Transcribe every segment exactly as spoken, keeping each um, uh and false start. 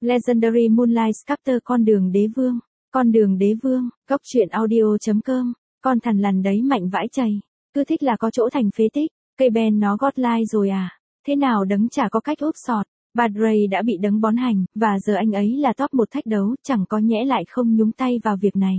Legendary Moonlight Sculptor con đường đế vương, con đường đế vương, góc truyện audio.com, con thằn lằn đấy mạnh vãi chày, cứ thích là có chỗ thành phế tích, cây ben nó gót like rồi à, thế nào đấng chả có cách úp sọt, Bad Ray đã bị đấng bón hành, và giờ anh ấy là top một thách đấu, chẳng có nhẽ lại không nhúng tay vào việc này.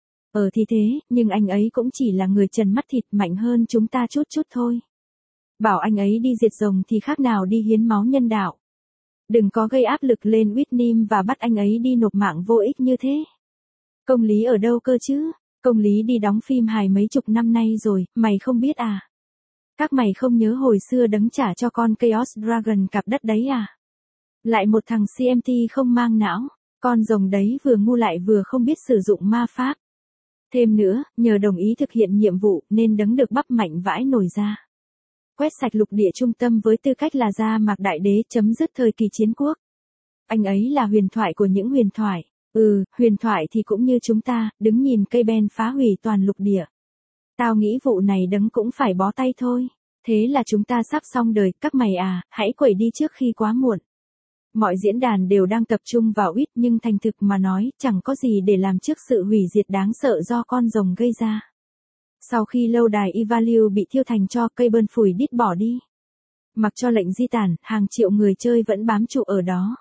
Ờ thì thế, nhưng anh ấy cũng chỉ là người trần mắt thịt mạnh hơn chúng ta chút chút thôi. Bảo anh ấy đi diệt rồng thì khác nào đi hiến máu nhân đạo. Đừng có gây áp lực lên Whitney và bắt anh ấy đi nộp mạng vô ích như thế. Công lý ở đâu cơ chứ? Công lý đi đóng phim hài mấy chục năm nay rồi, mày không biết à? Các mày không nhớ hồi xưa đấng trả cho con Chaos Dragon cặp đất đấy à? Lại một thằng xê em tê không mang não, con rồng đấy vừa ngu lại vừa không biết sử dụng ma pháp. Thêm nữa, nhờ đồng ý thực hiện nhiệm vụ nên đấng được bắp mạnh vãi nổi ra. Quét sạch lục địa trung tâm với tư cách là Gia Mạc Đại Đế chấm dứt thời kỳ chiến quốc. Anh ấy là huyền thoại của những huyền thoại. Ừ, huyền thoại thì cũng như chúng ta, đứng nhìn cây ben phá hủy toàn lục địa. Tao nghĩ vụ này đấng cũng phải bó tay thôi. Thế là chúng ta sắp xong đời, các mày à, hãy quẩy đi trước khi quá muộn. Mọi diễn đàn đều đang tập trung vào Whit nhưng thành thực mà nói, chẳng có gì để làm trước sự hủy diệt đáng sợ do con rồng gây ra. Sau khi lâu đài Evalue bị thiêu thành tro, cây bơn phủi đít bỏ đi. Mặc cho lệnh di tản, hàng triệu người chơi vẫn bám trụ ở đó.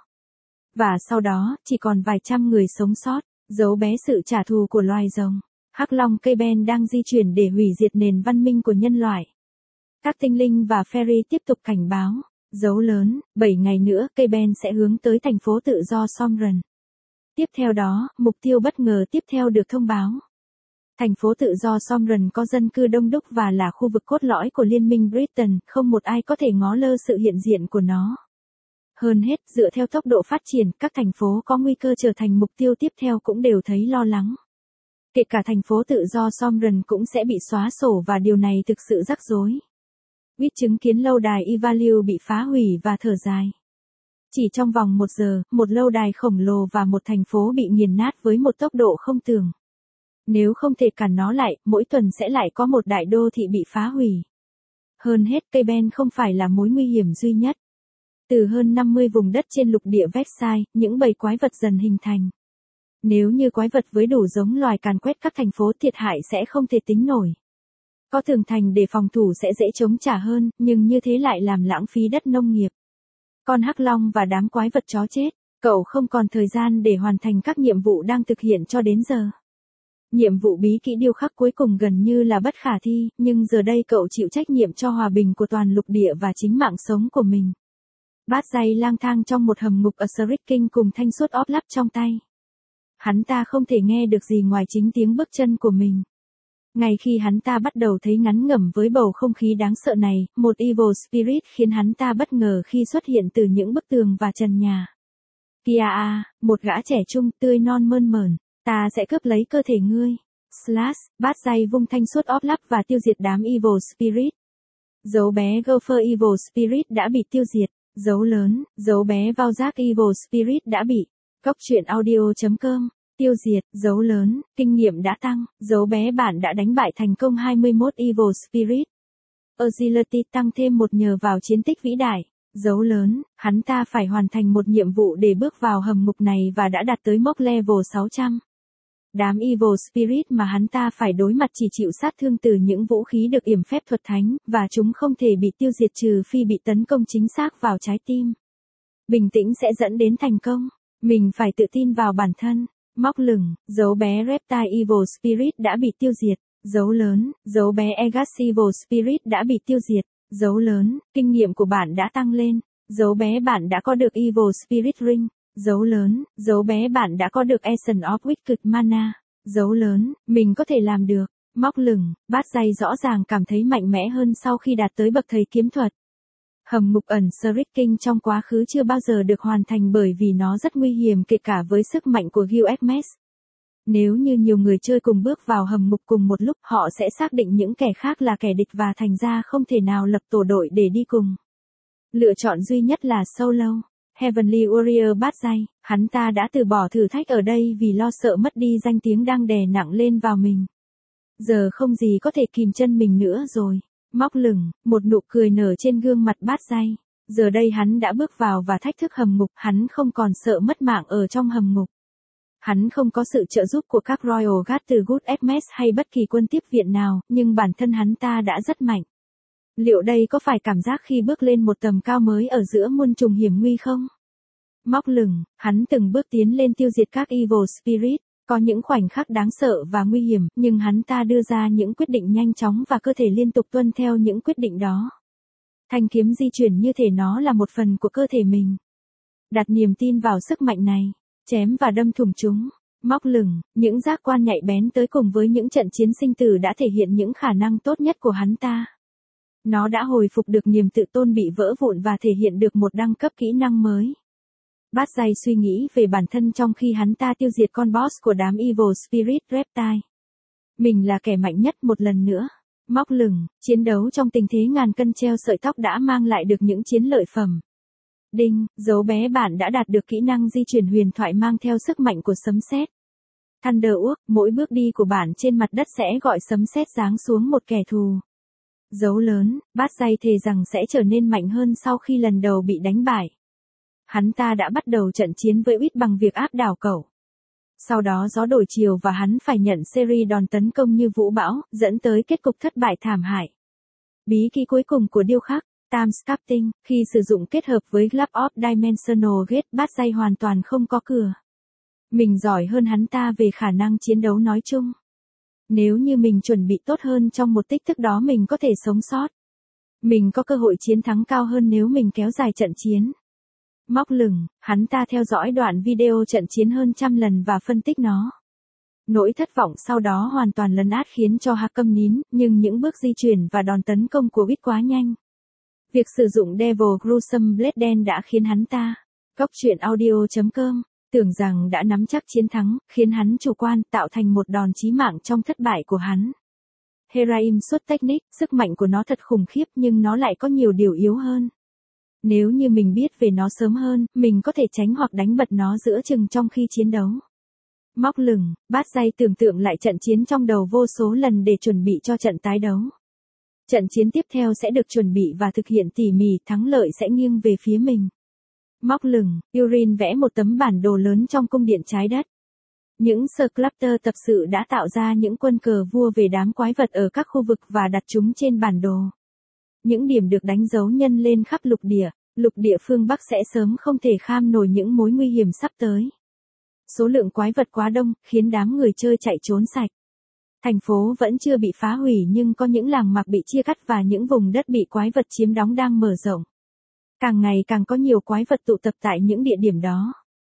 Và sau đó, chỉ còn vài trăm người sống sót, giấu bé sự trả thù của loài rồng. Hắc Long cây ben đang di chuyển để hủy diệt nền văn minh của nhân loại. Các tinh linh và fairy tiếp tục cảnh báo. Dấu lớn, bảy ngày nữa cây ben sẽ hướng tới thành phố tự do Somren. Tiếp theo đó, mục tiêu bất ngờ tiếp theo được thông báo. Thành phố tự do Somren có dân cư đông đúc và là khu vực cốt lõi của Liên minh Britain, không một ai có thể ngó lơ sự hiện diện của nó. Hơn hết, dựa theo tốc độ phát triển, các thành phố có nguy cơ trở thành mục tiêu tiếp theo cũng đều thấy lo lắng. Kể cả thành phố tự do Somren cũng sẽ bị xóa sổ và điều này thực sự rắc rối. Whit chứng kiến lâu đài Evalue bị phá hủy và thở dài. Chỉ trong vòng một giờ, một lâu đài khổng lồ và một thành phố bị nghiền nát với một tốc độ không tưởng. Nếu không thể cản nó lại, mỗi tuần sẽ lại có một đại đô thị bị phá hủy. Hơn hết, cây ben không phải là mối nguy hiểm duy nhất. Từ hơn năm mươi vùng đất trên lục địa Versailles, những bầy quái vật dần hình thành. Nếu như quái vật với đủ giống loài càn quét các thành phố, thiệt hại sẽ không thể tính nổi. Có tường thành để phòng thủ sẽ dễ chống trả hơn, nhưng như thế lại làm lãng phí đất nông nghiệp. Con hắc long và đám quái vật chó chết, cậu không còn thời gian để hoàn thành các nhiệm vụ đang thực hiện cho đến giờ. Nhiệm vụ bí kỹ điêu khắc cuối cùng gần như là bất khả thi, nhưng giờ đây cậu chịu trách nhiệm cho hòa bình của toàn lục địa và chính mạng sống của mình. Bát Dây lang thang trong một hầm ngục ở Srick King cùng thanh suốt óp lắp trong tay. Hắn ta không thể nghe được gì ngoài chính tiếng bước chân của mình. Ngay khi hắn ta bắt đầu thấy ngắn ngẩm với bầu không khí đáng sợ này, một Evil Spirit khiến hắn ta bất ngờ khi xuất hiện từ những bức tường và trần nhà. Kìa à, một gã trẻ trung tươi non mơn mởn, ta sẽ cướp lấy cơ thể ngươi. Slash, Bát Dây vung thanh suốt óp lắp và tiêu diệt đám Evil Spirit. Dấu bé Gopher Evil Spirit đã bị tiêu diệt. Dấu lớn, dấu bé vào giác Evil Spirit đã bị. Góc truyện audio.com. Tiêu diệt, dấu lớn, kinh nghiệm đã tăng, dấu bé bạn đã đánh bại thành công hai mươi mốt Evil Spirit. Agility tăng thêm một nhờ vào chiến tích vĩ đại. Dấu lớn, hắn ta phải hoàn thành một nhiệm vụ để bước vào hầm ngục này và đã đạt tới mốc level sáu trăm. Đám Evil Spirit mà hắn ta phải đối mặt chỉ chịu sát thương từ những vũ khí được yểm phép thuật thánh, và chúng không thể bị tiêu diệt trừ phi bị tấn công chính xác vào trái tim. Bình tĩnh sẽ dẫn đến thành công. Mình phải tự tin vào bản thân. Móc lửng, dấu bé Reptile Evil Spirit đã bị tiêu diệt. Dấu lớn, dấu bé Agas Evil Spirit đã bị tiêu diệt. Dấu lớn, kinh nghiệm của bạn đã tăng lên. Dấu bé bạn đã có được Evil Spirit Ring. Dấu lớn, dấu bé bạn đã có được Essence of Wicked Mana. Dấu lớn, mình có thể làm được. Móc lửng, Bát Dây rõ ràng cảm thấy mạnh mẽ hơn sau khi đạt tới bậc thầy kiếm thuật. Hầm ngục ẩn Srick King trong quá khứ chưa bao giờ được hoàn thành bởi vì nó rất nguy hiểm kể cả với sức mạnh của Gilgamesh. Nếu như nhiều người chơi cùng bước vào hầm ngục cùng một lúc, họ sẽ xác định những kẻ khác là kẻ địch và thành ra không thể nào lập tổ đội để đi cùng. Lựa chọn duy nhất là solo. Heavenly Warrior Bát Dây, hắn ta đã từ bỏ thử thách ở đây vì lo sợ mất đi danh tiếng đang đè nặng lên vào mình. Giờ không gì có thể kìm chân mình nữa rồi. Móc lửng, một nụ cười nở trên gương mặt Bát Dây. Giờ đây hắn đã bước vào và thách thức hầm ngục, hắn không còn sợ mất mạng ở trong hầm ngục. Hắn không có sự trợ giúp của các Royal Guard từ Good Hermes hay bất kỳ quân tiếp viện nào, nhưng bản thân hắn ta đã rất mạnh. Liệu đây có phải cảm giác khi bước lên một tầm cao mới ở giữa muôn trùng hiểm nguy không? Móc lửng, hắn từng bước tiến lên tiêu diệt các Evil Spirit, có những khoảnh khắc đáng sợ và nguy hiểm, nhưng hắn ta đưa ra những quyết định nhanh chóng và cơ thể liên tục tuân theo những quyết định đó. Thanh kiếm di chuyển như thể nó là một phần của cơ thể mình. Đặt niềm tin vào sức mạnh này, chém và đâm thủng chúng. Móc lửng, những giác quan nhạy bén tới cùng với những trận chiến sinh tử đã thể hiện những khả năng tốt nhất của hắn ta. Nó đã hồi phục được niềm tự tôn bị vỡ vụn và thể hiện được một đẳng cấp kỹ năng mới. Bát Dây suy nghĩ về bản thân trong khi hắn ta tiêu diệt con boss của đám Evil Spirit Reptile. Mình là kẻ mạnh nhất một lần nữa. Móc lửng, chiến đấu trong tình thế ngàn cân treo sợi tóc đã mang lại được những chiến lợi phẩm. Đinh, dấu bé bạn đã đạt được kỹ năng di chuyển huyền thoại mang theo sức mạnh của sấm sét. Thunderwalk, mỗi bước đi của bạn trên mặt đất sẽ gọi sấm sét giáng xuống một kẻ thù. Dấu lớn, Bát Dây thề rằng sẽ trở nên mạnh hơn sau khi lần đầu bị đánh bại. Hắn ta đã bắt đầu trận chiến với Uýt bằng việc áp đảo cậu. Sau đó gió đổi chiều và hắn phải nhận series đòn tấn công như vũ bão, dẫn tới kết cục thất bại thảm hại. Bí kíp cuối cùng của điêu khắc, Time Sculpting, khi sử dụng kết hợp với Glove of Dimensional Gate, Bát Dây hoàn toàn không có cửa. Mình giỏi hơn hắn ta về khả năng chiến đấu nói chung. Nếu như mình chuẩn bị tốt hơn trong một tích tắc đó mình có thể sống sót. Mình có cơ hội chiến thắng cao hơn nếu mình kéo dài trận chiến. Móc lửng, hắn ta theo dõi đoạn video trận chiến hơn trăm lần và phân tích nó. Nỗi thất vọng sau đó hoàn toàn lấn át khiến cho Hạ câm nín, nhưng những bước di chuyển và đòn tấn công của Uýt quá nhanh. Việc sử dụng Devil Gruesome Blade đen đã khiến hắn ta, góc truyện audio chấm com, tưởng rằng đã nắm chắc chiến thắng, khiến hắn chủ quan, tạo thành một đòn chí mạng trong thất bại của hắn. Heraim xuất technique, sức mạnh của nó thật khủng khiếp nhưng nó lại có nhiều điều yếu hơn. Nếu như mình biết về nó sớm hơn, mình có thể tránh hoặc đánh bật nó giữa chừng trong khi chiến đấu. Móc lửng, Bát Dây tưởng tượng lại trận chiến trong đầu vô số lần để chuẩn bị cho trận tái đấu. Trận chiến tiếp theo sẽ được chuẩn bị và thực hiện tỉ mỉ, thắng lợi sẽ nghiêng về phía mình. Móc lửng, Urin vẽ một tấm bản đồ lớn trong cung điện trái đất. Những Sculptor tập sự đã tạo ra những quân cờ vua về đám quái vật ở các khu vực và đặt chúng trên bản đồ. Những điểm được đánh dấu nhân lên khắp lục địa, lục địa phương Bắc sẽ sớm không thể kham nổi những mối nguy hiểm sắp tới. Số lượng quái vật quá đông, khiến đám người chơi chạy trốn sạch. Thành phố vẫn chưa bị phá hủy nhưng có những làng mạc bị chia cắt và những vùng đất bị quái vật chiếm đóng đang mở rộng. Càng ngày càng có nhiều quái vật tụ tập tại những địa điểm đó.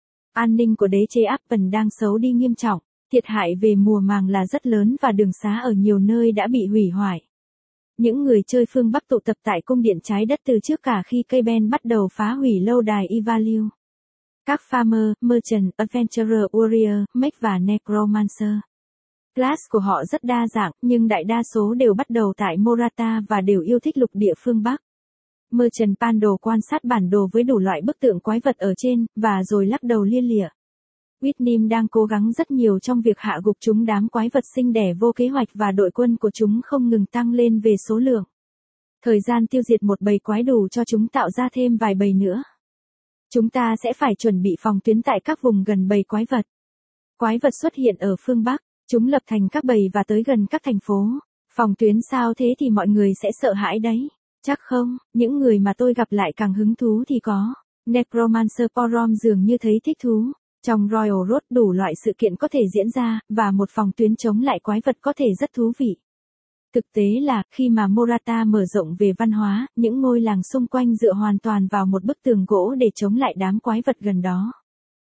An ninh của đế chế Appen đang xấu đi nghiêm trọng, thiệt hại về mùa màng là rất lớn và đường xá ở nhiều nơi đã bị hủy hoại. Những người chơi phương Bắc tụ tập tại cung điện trái đất từ trước cả khi K-Ben bắt đầu phá hủy lâu đài Ivalue. Các Farmer, Merchant, Adventurer, Warrior, Mage và Necromancer. Class của họ rất đa dạng, nhưng đại đa số đều bắt đầu tại Morata và đều yêu thích lục địa phương Bắc. Merchant Pando quan sát bản đồ với đủ loại bức tượng quái vật ở trên, và rồi lắc đầu lia lịa. Whitnim đang cố gắng rất nhiều trong việc hạ gục chúng đám quái vật sinh đẻ vô kế hoạch và đội quân của chúng không ngừng tăng lên về số lượng. Thời gian tiêu diệt một bầy quái đủ cho chúng tạo ra thêm vài bầy nữa. Chúng ta sẽ phải chuẩn bị phòng tuyến tại các vùng gần bầy quái vật. Quái vật xuất hiện ở phương Bắc, chúng lập thành các bầy và tới gần các thành phố. Phòng tuyến sao thế thì mọi người sẽ sợ hãi đấy. Chắc không, những người mà tôi gặp lại càng hứng thú thì có. Necromancer Porom dường như thấy thích thú. Trong Royal Road đủ loại sự kiện có thể diễn ra, và một phòng tuyến chống lại quái vật có thể rất thú vị. Thực tế là, khi mà Morata mở rộng về văn hóa, những ngôi làng xung quanh dựa hoàn toàn vào một bức tường gỗ để chống lại đám quái vật gần đó.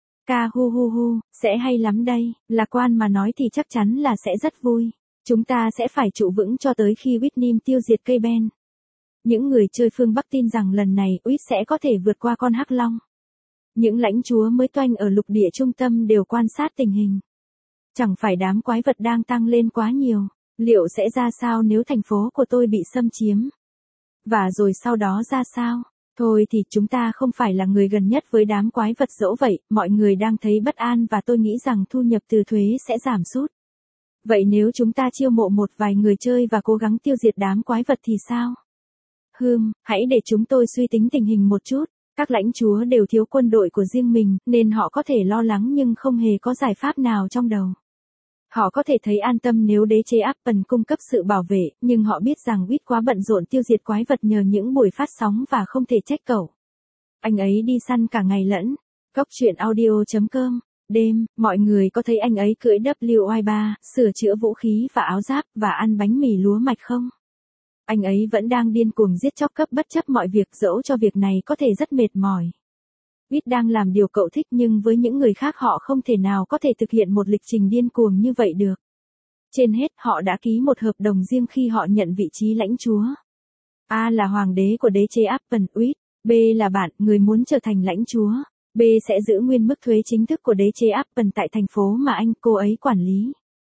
Ca hu hu hu, sẽ hay lắm đây, lạc quan mà nói thì chắc chắn là sẽ rất vui. Chúng ta sẽ phải trụ vững cho tới khi Whitnim tiêu diệt K-Ben. Những người chơi phương Bắc tin rằng lần này Uýt sẽ có thể vượt qua con hắc long. Những lãnh chúa mới toanh ở lục địa trung tâm đều quan sát tình hình. Chẳng phải đám quái vật đang tăng lên quá nhiều, liệu sẽ ra sao nếu thành phố của tôi bị xâm chiếm? Và rồi sau đó ra sao? Thôi thì chúng ta không phải là người gần nhất với đám quái vật dẫu vậy, mọi người đang thấy bất an và tôi nghĩ rằng thu nhập từ thuế sẽ giảm sút. Vậy nếu chúng ta chiêu mộ một vài người chơi và cố gắng tiêu diệt đám quái vật thì sao? Hừm, hãy để chúng tôi suy tính tình hình một chút. Các lãnh chúa đều thiếu quân đội của riêng mình, nên họ có thể lo lắng nhưng không hề có giải pháp nào trong đầu. Họ có thể thấy an tâm nếu đế chế Appen cung cấp sự bảo vệ, nhưng họ biết rằng Whit quá bận rộn tiêu diệt quái vật nhờ những buổi phát sóng và không thể trách cậu. Anh ấy đi săn cả ngày lẫn. Góc truyện audio chấm com. Đêm, mọi người có thấy anh ấy cưỡi W I ba, sửa chữa vũ khí và áo giáp, và ăn bánh mì lúa mạch không? Anh ấy vẫn đang điên cuồng giết chóc cấp bất chấp mọi việc, dẫu cho việc này có thể rất mệt mỏi. Whit đang làm điều cậu thích, nhưng với những người khác họ không thể nào có thể thực hiện một lịch trình điên cuồng như vậy được. Trên hết, họ đã ký một hợp đồng riêng khi họ nhận vị trí lãnh chúa. A là hoàng đế của đế chế Appen, Whit. B là bạn, người muốn trở thành lãnh chúa. B sẽ giữ nguyên mức thuế chính thức của đế chế Appen tại thành phố mà anh, cô ấy quản lý.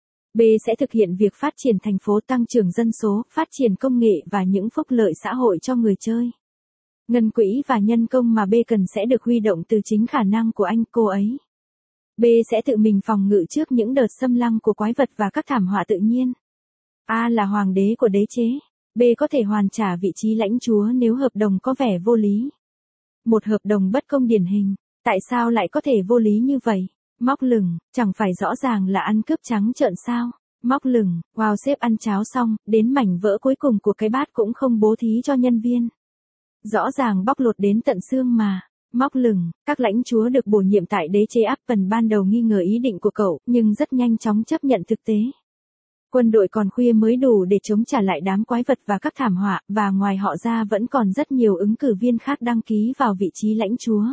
B sẽ thực hiện việc phát triển thành phố, tăng trưởng dân số, phát triển công nghệ và những phúc lợi xã hội cho người chơi. Ngân quỹ và nhân công mà B cần sẽ được huy động từ chính khả năng của anh, cô ấy. B sẽ tự mình phòng ngự trước những đợt xâm lăng của quái vật và các thảm họa tự nhiên. A là hoàng đế của đế chế. B có thể hoàn trả vị trí lãnh chúa nếu hợp đồng có vẻ vô lý. Một hợp đồng bất công điển hình. Tại sao lại có thể vô lý như vậy? Móc lửng, chẳng phải rõ ràng là ăn cướp trắng trợn sao? Móc lửng, wow, sếp ăn cháo xong, đến mảnh vỡ cuối cùng của cái bát cũng không bố thí cho nhân viên. Rõ ràng bóc lột đến tận xương mà. Móc lửng, các lãnh chúa được bổ nhiệm tại đế chế Appen ban đầu nghi ngờ ý định của cậu, nhưng rất nhanh chóng chấp nhận thực tế. Quân đội còn khuya mới đủ để chống trả lại đám quái vật và các thảm họa, và ngoài họ ra vẫn còn rất nhiều ứng cử viên khác đăng ký vào vị trí lãnh chúa.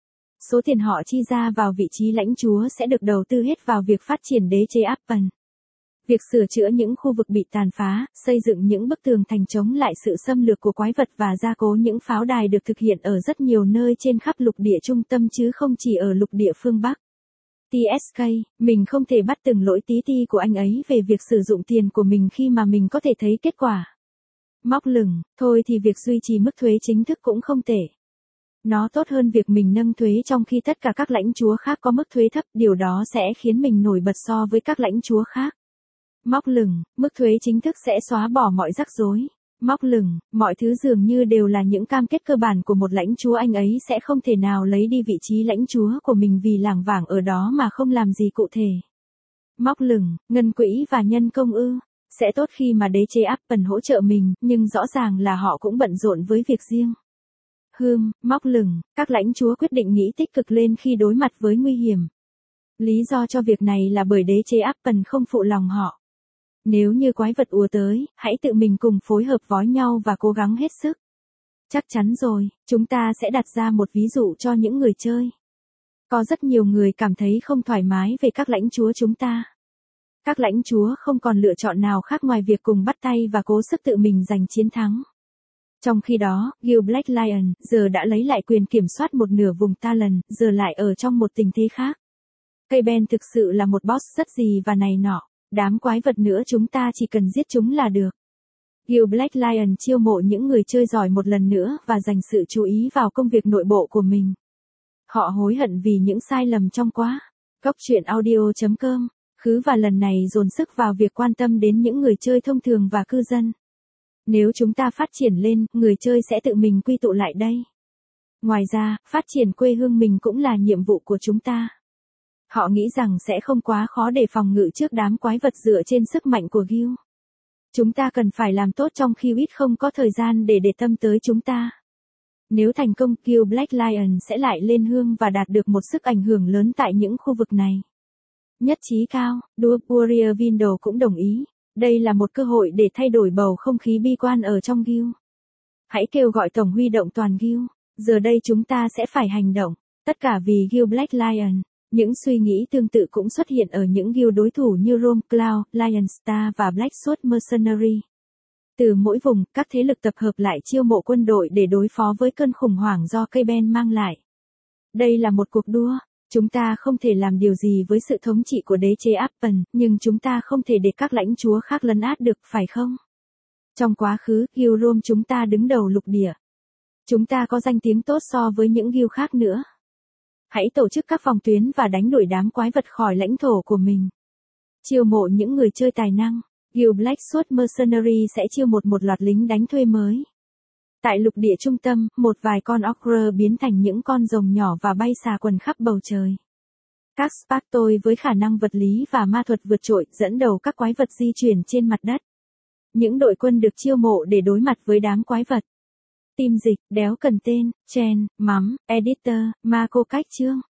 Số tiền họ chi ra vào vị trí lãnh chúa sẽ được đầu tư hết vào việc phát triển đế chế Appen. Việc sửa chữa những khu vực bị tàn phá, xây dựng những bức tường thành chống lại sự xâm lược của quái vật và gia cố những pháo đài được thực hiện ở rất nhiều nơi trên khắp lục địa trung tâm chứ không chỉ ở lục địa phương Bắc. tê ét ca, mình không thể bắt từng lỗi tí ti của anh ấy về việc sử dụng tiền của mình khi mà mình có thể thấy kết quả. Móc lửng, thôi thì việc duy trì mức thuế chính thức cũng không tệ. Nó tốt hơn việc mình nâng thuế trong khi tất cả các lãnh chúa khác có mức thuế thấp, điều đó sẽ khiến mình nổi bật so với các lãnh chúa khác. Móc lửng, mức thuế chính thức sẽ xóa bỏ mọi rắc rối. Móc lửng, mọi thứ dường như đều là những cam kết cơ bản của một lãnh chúa, anh ấy sẽ không thể nào lấy đi vị trí lãnh chúa của mình vì lảng vảng ở đó mà không làm gì cụ thể. Móc lửng, ngân quỹ và nhân công ư, sẽ tốt khi mà đế chế Appen hỗ trợ mình, nhưng rõ ràng là họ cũng bận rộn với việc riêng. Hừm, móc lửng, các lãnh chúa quyết định nghĩ tích cực lên khi đối mặt với nguy hiểm. Lý do cho việc này là bởi đế chế Appen không phụ lòng họ. Nếu như quái vật ùa tới, hãy tự mình cùng phối hợp với nhau và cố gắng hết sức. Chắc chắn rồi, chúng ta sẽ đặt ra một ví dụ cho những người chơi. Có rất nhiều người cảm thấy không thoải mái về các lãnh chúa chúng ta. Các lãnh chúa không còn lựa chọn nào khác ngoài việc cùng bắt tay và cố sức tự mình giành chiến thắng. Trong khi đó, Guild Black Lion giờ đã lấy lại quyền kiểm soát một nửa vùng Talon, giờ lại ở trong một tình thế khác. K-Ben thực sự là một boss rất gì và này nọ. Đám quái vật nữa chúng ta chỉ cần giết chúng là được. Guild Black Lion chiêu mộ những người chơi giỏi một lần nữa và dành sự chú ý vào công việc nội bộ của mình. Họ hối hận vì những sai lầm trong quá. Góc truyện audio chấm com. Khứ và lần này dồn sức vào việc quan tâm đến những người chơi thông thường và cư dân. Nếu chúng ta phát triển lên, người chơi sẽ tự mình quy tụ lại đây. Ngoài ra, phát triển quê hương mình cũng là nhiệm vụ của chúng ta. Họ nghĩ rằng sẽ không quá khó để phòng ngự trước đám quái vật dựa trên sức mạnh của Guild. Chúng ta cần phải làm tốt trong khi Whit không có thời gian để để tâm tới chúng ta. Nếu thành công, Guild Black Lion sẽ lại lên hương và đạt được một sức ảnh hưởng lớn tại những khu vực này. Nhất trí cao, Dwarf Warrior Window cũng đồng ý. Đây là một cơ hội để thay đổi bầu không khí bi quan ở trong Guild. Hãy kêu gọi tổng huy động toàn Guild. Giờ đây chúng ta sẽ phải hành động. Tất cả vì Guild Black Lion. Những suy nghĩ tương tự cũng xuất hiện ở những guild đối thủ như Rome Cloud, Lion Star và Black Sword Mercenary. Từ mỗi vùng, các thế lực tập hợp lại chiêu mộ quân đội để đối phó với cơn khủng hoảng do K-Ben mang lại. Đây là một cuộc đua. Chúng ta không thể làm điều gì với sự thống trị của đế chế Appen, nhưng chúng ta không thể để các lãnh chúa khác lấn át được, phải không? Trong quá khứ, Guild Rome chúng ta đứng đầu lục địa. Chúng ta có danh tiếng tốt so với những guild khác nữa. Hãy tổ chức các phòng tuyến và đánh đuổi đám quái vật khỏi lãnh thổ của mình. Chiêu mộ những người chơi tài năng. Guild Black Sword Mercenary sẽ chiêu một một loạt lính đánh thuê mới. Tại lục địa trung tâm, một vài con ogre biến thành những con rồng nhỏ và bay xà quần khắp bầu trời. Các Spartoi với khả năng vật lý và ma thuật vượt trội dẫn đầu các quái vật di chuyển trên mặt đất. Những đội quân được chiêu mộ để đối mặt với đám quái vật. Team dịch, đéo cần tên, Chen, Mắm, Editor, Marco cách chương.